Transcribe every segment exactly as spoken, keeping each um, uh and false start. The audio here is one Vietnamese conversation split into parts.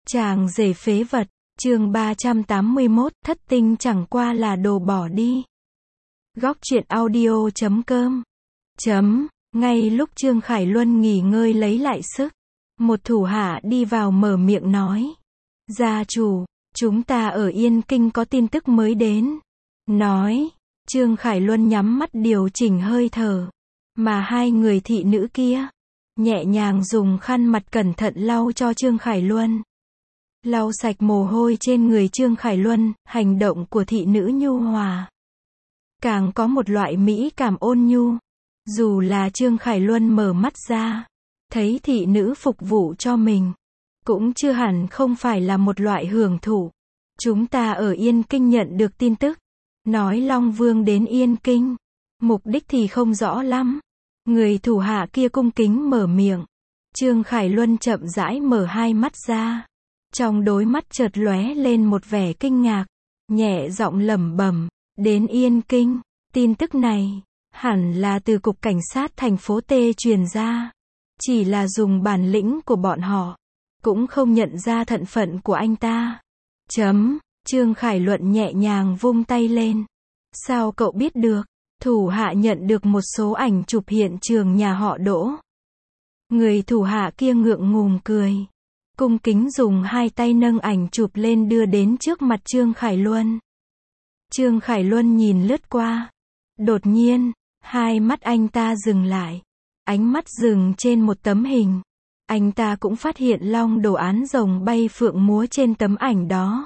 Chàng rể phế vật, chương ba trăm tám mươi mốt, thất tinh chẳng qua là đồ bỏ đi. Góc truyện audio chấm com chấm, ngay lúc Trương Khải Luân nghỉ ngơi lấy lại sức, một thủ hạ đi vào mở miệng nói. Gia chủ, chúng ta ở Yên Kinh có tin tức mới đến. Nói, Trương Khải Luân nhắm mắt điều chỉnh hơi thở, mà hai người thị nữ kia, nhẹ nhàng dùng khăn mặt cẩn thận lau cho Trương Khải Luân. Lau sạch mồ hôi trên người Trương Khải Luân, hành động của thị nữ nhu hòa. Càng có một loại mỹ cảm ôn nhu. Dù là Trương Khải Luân mở mắt ra, thấy thị nữ phục vụ cho mình, cũng chưa hẳn không phải là một loại hưởng thụ. Chúng ta ở Yên Kinh nhận được tin tức, nói Long Vương đến Yên Kinh, mục đích thì không rõ lắm. Người thủ hạ kia cung kính mở miệng. Trương Khải Luân chậm rãi mở hai mắt ra. Trong đôi mắt chợt lóe lên một vẻ kinh ngạc, nhẹ giọng lẩm bẩm, đến Yên Kinh, tin tức này, hẳn là từ cục cảnh sát thành phố T truyền ra. Chỉ là dùng bản lĩnh của bọn họ, cũng không nhận ra thân phận của anh ta. Chấm, Trương Khải Luận nhẹ nhàng vung tay lên. Sao cậu biết được? Thủ hạ nhận được một số ảnh chụp hiện trường nhà họ Đỗ. Người thủ hạ kia ngượng ngùng cười, cung kính dùng hai tay nâng ảnh chụp lên đưa đến trước mặt Trương Khải Luân. Trương Khải Luân nhìn lướt qua. Đột nhiên, hai mắt anh ta dừng lại. Ánh mắt dừng trên một tấm hình. Anh ta cũng phát hiện long đồ án rồng bay phượng múa trên tấm ảnh đó.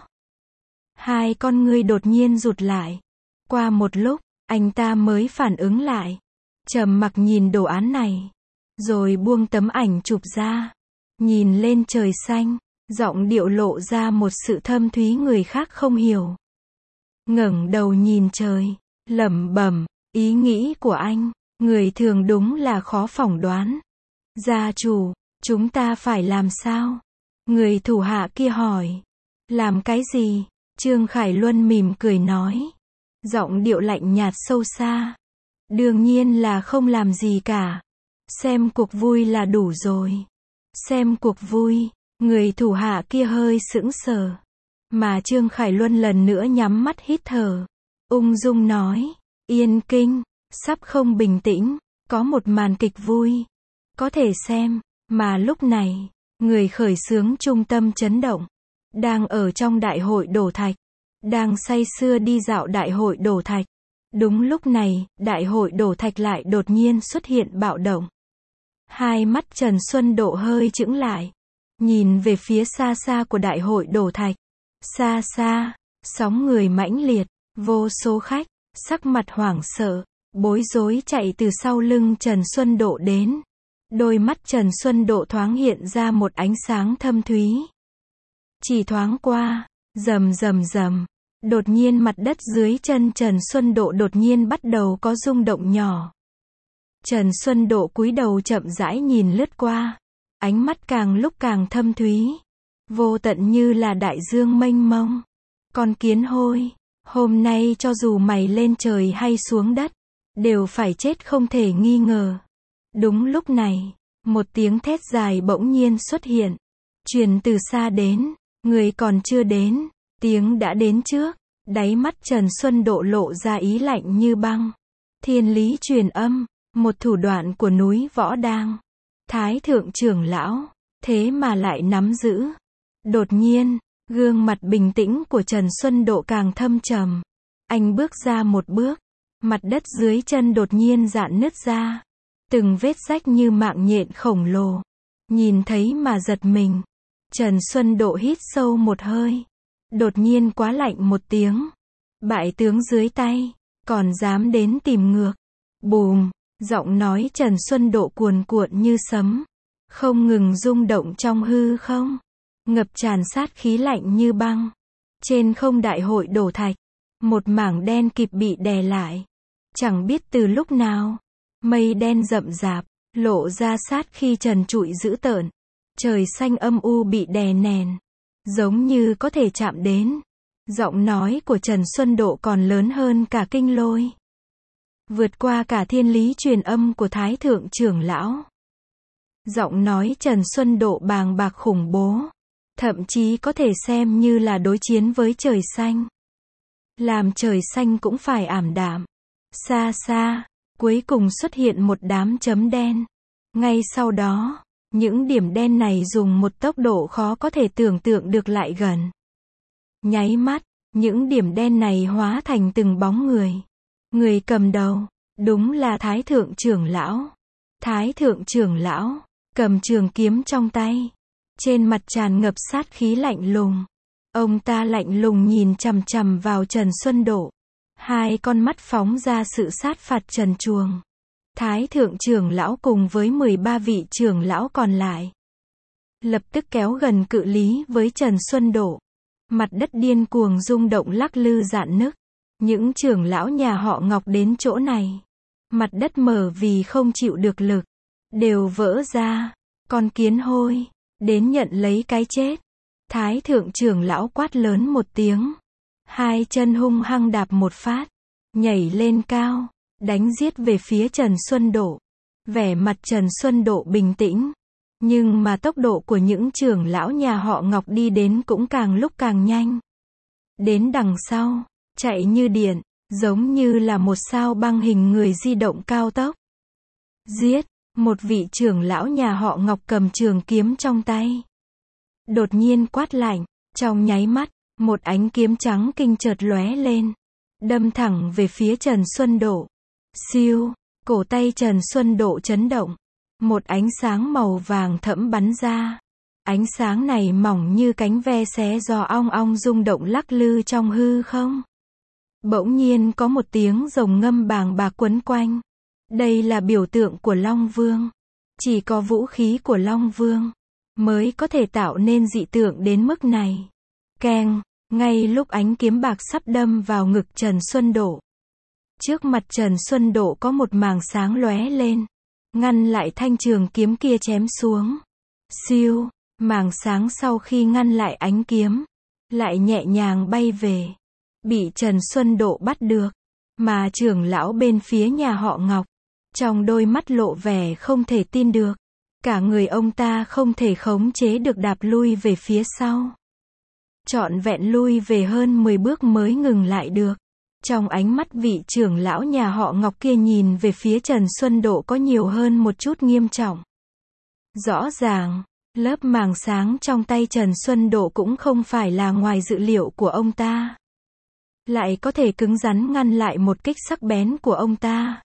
Hai con ngươi đột nhiên rụt lại. Qua một lúc, anh ta mới phản ứng lại. Trầm mặc nhìn đồ án này, rồi buông tấm ảnh chụp ra. Nhìn lên trời xanh, giọng điệu lộ ra một sự thâm thúy người khác không hiểu. Ngẩng đầu nhìn trời, lẩm bẩm, ý nghĩ của anh, người thường đúng là khó phỏng đoán. Gia chủ, chúng ta phải làm sao? Người thủ hạ kia hỏi. Làm cái gì? Trương Khải Luân mỉm cười nói. Giọng điệu lạnh nhạt sâu xa. Đương nhiên là không làm gì cả. Xem cuộc vui là đủ rồi. Xem cuộc vui, người thủ hạ kia hơi sững sờ. Mà Trương Khải Luân lần nữa nhắm mắt hít thở. Ung dung nói, Yên Kinh, sắp không bình tĩnh, có một màn kịch vui. Có thể xem, mà lúc này, người khởi xướng trung tâm chấn động. Đang ở trong đại hội đổ thạch. Đang say sưa đi dạo đại hội đổ thạch. Đúng lúc này, đại hội đổ thạch lại đột nhiên xuất hiện bạo động. Hai mắt Trần Xuân Độ hơi chững lại. Nhìn về phía xa xa của đại hội đổ thạch. Xa xa, sóng người mãnh liệt, vô số khách, sắc mặt hoảng sợ, bối rối chạy từ sau lưng Trần Xuân Độ đến. Đôi mắt Trần Xuân Độ thoáng hiện ra một ánh sáng thâm thúy. Chỉ thoáng qua, rầm rầm rầm, đột nhiên mặt đất dưới chân Trần Xuân Độ đột nhiên bắt đầu có rung động nhỏ. Trần Xuân Độ cúi đầu chậm rãi nhìn lướt qua, ánh mắt càng lúc càng thâm thúy, vô tận như là đại dương mênh mông. Con kiến hôi, hôm nay cho dù mày lên trời hay xuống đất, đều phải chết không thể nghi ngờ. Đúng lúc này, một tiếng thét dài bỗng nhiên xuất hiện, truyền từ xa đến, người còn chưa đến, tiếng đã đến trước. Đáy mắt Trần Xuân Độ lộ ra ý lạnh như băng. Thiên lý truyền âm, một thủ đoạn của núi Võ Đang. Thái thượng trưởng lão, thế mà lại nắm giữ. Đột nhiên, gương mặt bình tĩnh của Trần Xuân Độ càng thâm trầm. Anh bước ra một bước, mặt đất dưới chân đột nhiên rạn nứt ra. Từng vết rách như mạng nhện khổng lồ. Nhìn thấy mà giật mình. Trần Xuân Độ hít sâu một hơi. Đột nhiên quá lạnh một tiếng. Bại tướng dưới tay, còn dám đến tìm ngược. Bùm, giọng nói Trần Xuân Độ cuồn cuộn như sấm. Không ngừng rung động trong hư không. Ngập tràn sát khí lạnh như băng. Trên không đại hội đổ thạch, một mảng đen kịt bị đè lại. Chẳng biết từ lúc nào, mây đen rậm rạp, lộ ra sát khi trần trụi dữ tợn. Trời xanh âm u bị đè nén, giống như có thể chạm đến. Giọng nói của Trần Xuân Độ còn lớn hơn cả kinh lôi. Vượt qua cả thiên lý truyền âm của Thái thượng trưởng lão. Giọng nói Trần Xuân Độ bàng bạc khủng bố. thậm chí có thể xem như là đối chiến với trời xanh. Làm trời xanh cũng phải ảm đạm. Xa xa, cuối cùng xuất hiện một đám chấm đen. Ngay sau đó, những điểm đen này dùng một tốc độ khó có thể tưởng tượng được lại gần. Nháy mắt, những điểm đen này hóa thành từng bóng người. Người cầm đầu, đúng là Thái Thượng trưởng lão. Thái Thượng trưởng lão, cầm trường kiếm trong tay. Trên mặt tràn ngập sát khí lạnh lùng. Ông ta lạnh lùng nhìn chằm chằm vào Trần Xuân Độ. Hai con mắt phóng ra sự sát phạt trần truồng. Thái Thượng trưởng lão cùng với mười ba vị trưởng lão còn lại lập tức kéo gần cự ly với Trần Xuân Độ. Mặt đất điên cuồng rung động lắc lư rạn nứt. Những trưởng lão nhà họ Ngọc đến chỗ này, mặt đất mở vì không chịu được lực, đều vỡ ra. Con kiến hôi, đến nhận lấy cái chết. Thái Thượng trưởng lão quát lớn một tiếng. Hai chân hung hăng đạp một phát, nhảy lên cao, đánh giết về phía Trần Xuân Độ. Vẻ mặt Trần Xuân Độ bình tĩnh, nhưng mà tốc độ của những trưởng lão nhà họ Ngọc đi đến cũng càng lúc càng nhanh. Đến đằng sau, chạy như điện, giống như là một sao băng hình người di động cao tốc. Giết, một vị trưởng lão nhà họ Ngọc cầm trường kiếm trong tay. Đột nhiên quát lạnh, trong nháy mắt, một ánh kiếm trắng kinh chợt lóe lên, đâm thẳng về phía Trần Xuân Độ. Siêu, cổ tay Trần Xuân Độ chấn động, một ánh sáng màu vàng thẫm bắn ra. Ánh sáng này mỏng như cánh ve xé gió ong ong rung động lắc lư trong hư không. Bỗng nhiên có một tiếng rồng ngâm bàng bạc quấn quanh. Đây là biểu tượng của Long Vương. Chỉ có vũ khí của Long Vương mới có thể tạo nên dị tượng đến mức này. Keng, ngay lúc ánh kiếm bạc sắp đâm vào ngực Trần Xuân Độ, trước mặt Trần Xuân Độ có một màng sáng lóe lên, ngăn lại thanh trường kiếm kia chém xuống. Siêu, màng sáng sau khi ngăn lại ánh kiếm, lại nhẹ nhàng bay về, bị Trần Xuân Độ bắt được. Mà trưởng lão bên phía nhà họ Ngọc, trong đôi mắt lộ vẻ không thể tin được. Cả người ông ta không thể khống chế được đạp lui về phía sau. Trọn vẹn lui về hơn mười bước mới ngừng lại được. Trong ánh mắt vị trưởng lão nhà họ Ngọc kia nhìn về phía Trần Xuân Độ có nhiều hơn một chút nghiêm trọng. Rõ ràng, lớp màng sáng trong tay Trần Xuân Độ cũng không phải là ngoài dự liệu của ông ta. Lại có thể cứng rắn ngăn lại một kích sắc bén của ông ta.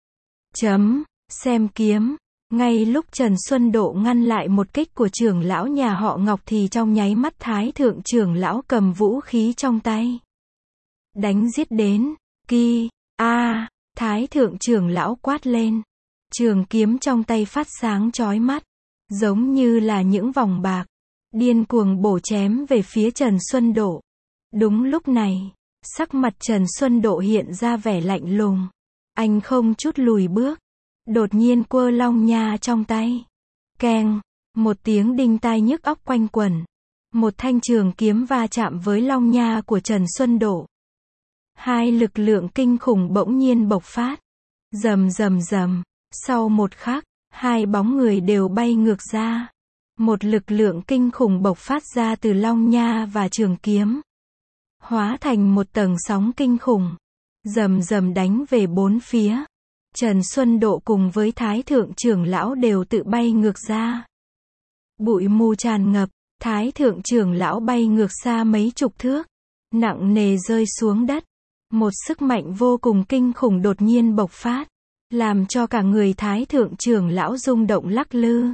Chấm, xem kiếm. Ngay lúc Trần Xuân Độ ngăn lại một kích của trưởng lão nhà họ Ngọc thì trong nháy mắt Thái Thượng trưởng lão cầm vũ khí trong tay, đánh giết đến. Ki, a, Thái Thượng trưởng lão quát lên. Trường kiếm trong tay phát sáng chói mắt, giống như là những vòng bạc, điên cuồng bổ chém về phía Trần Xuân Độ. Đúng lúc này, sắc mặt Trần Xuân Độ hiện ra vẻ lạnh lùng. Anh không chút lùi bước, đột nhiên quơ long nha trong tay. Keng, một tiếng đinh tai nhức óc quanh quẩn. Một thanh trường kiếm va chạm với long nha của Trần Xuân Độ. Hai lực lượng kinh khủng bỗng nhiên bộc phát. Rầm rầm rầm, sau một khắc, hai bóng người đều bay ngược ra. Một lực lượng kinh khủng bộc phát ra từ long nha và trường kiếm, hóa thành một tầng sóng kinh khủng, rầm rầm đánh về bốn phía. Trần Xuân Độ cùng với Thái Thượng trưởng lão đều tự bay ngược ra. Bụi mù tràn ngập, Thái Thượng trưởng lão bay ngược xa mấy chục thước, nặng nề rơi xuống đất. Một sức mạnh vô cùng kinh khủng đột nhiên bộc phát, làm cho cả người Thái Thượng trưởng lão rung động lắc lư.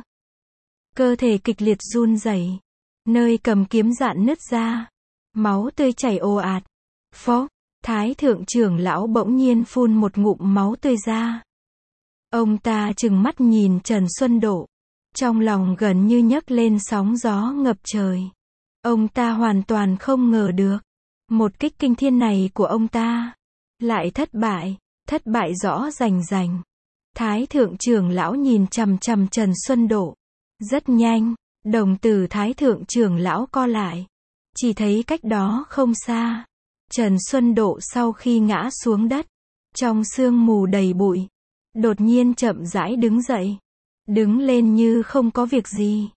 Cơ thể kịch liệt run rẩy, nơi cầm kiếm rạn nứt ra, máu tươi chảy ồ ạt. Phốc, Thái Thượng trưởng lão bỗng nhiên phun một ngụm máu tươi ra. Ông ta trừng mắt nhìn Trần Xuân Độ, trong lòng gần như nhấc lên sóng gió ngập trời. Ông ta hoàn toàn không ngờ được, một kích kinh thiên này của ông ta lại thất bại, thất bại rõ rành rành. Thái Thượng trưởng lão nhìn chằm chằm Trần Xuân Độ. Rất nhanh, đồng tử Thái Thượng trưởng lão co lại. Chỉ thấy cách đó không xa, Trần Xuân Độ sau khi ngã xuống đất, trong sương mù đầy bụi, đột nhiên chậm rãi đứng dậy. Đứng lên như không có việc gì.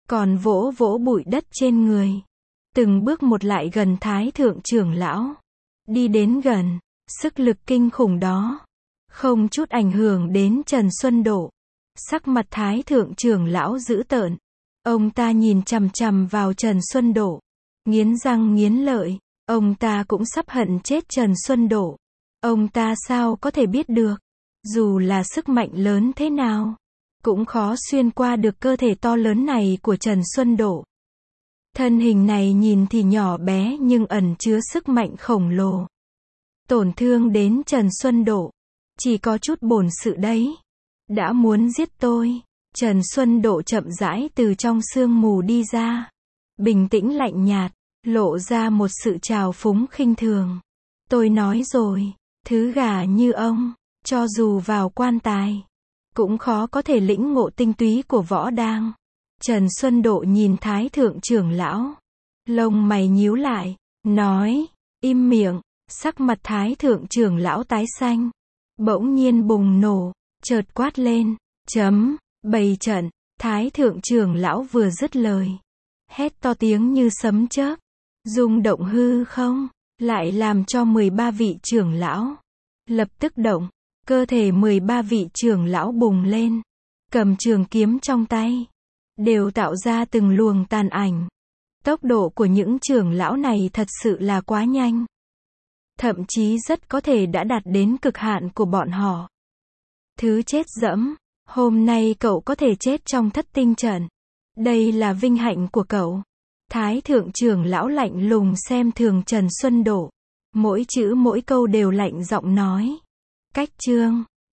còn vỗ vỗ bụi đất trên người. Từng bước một lại gần Thái thượng trưởng lão. Đi đến gần, sức lực kinh khủng đó không chút ảnh hưởng đến Trần Xuân Độ. Sắc mặt Thái thượng trưởng lão dữ tợn. Ông ta nhìn chằm chằm vào Trần Xuân Độ, nghiến răng nghiến lợi. Ông ta cũng sắp hận chết Trần Xuân Độ. Ông ta sao có thể biết được, dù là sức mạnh lớn thế nào, cũng khó xuyên qua được cơ thể to lớn này của Trần Xuân Độ. Thân hình này nhìn thì nhỏ bé nhưng ẩn chứa sức mạnh khổng lồ. Tổn thương đến Trần Xuân Độ, chỉ có chút bổn sự đấy. Đã muốn giết tôi. Trần Xuân Độ chậm rãi từ trong sương mù đi ra. Bình tĩnh lạnh nhạt, lộ ra một sự trào phúng khinh thường. Tôi nói rồi, thứ gà như ông, cho dù vào quan tài, cũng khó có thể lĩnh ngộ tinh túy của võ đang. Trần Xuân Độ nhìn Thái thượng trưởng lão, lông mày nhíu lại, nói, im miệng. Sắc mặt Thái thượng trưởng lão tái xanh, bỗng nhiên bùng nổ, chợt quát lên, chấm, bày trận. Thái thượng trưởng lão vừa dứt lời, hét to tiếng như sấm chớp, rung động hư không, lại làm cho mười ba vị trưởng lão lập tức động. Cơ thể mười ba vị trưởng lão bùng lên, cầm trường kiếm trong tay, đều tạo ra từng luồng tàn ảnh. Tốc độ của những trưởng lão này thật sự là quá nhanh. Thậm chí rất có thể đã đạt đến cực hạn của bọn họ. Thứ chết dẫm, hôm nay cậu có thể chết trong thất tinh trận. Đây là vinh hạnh của cậu. Thái thượng trưởng lão lạnh lùng xem thường Trần Xuân Độ. Mỗi chữ mỗi câu đều lạnh giọng nói. Cách chương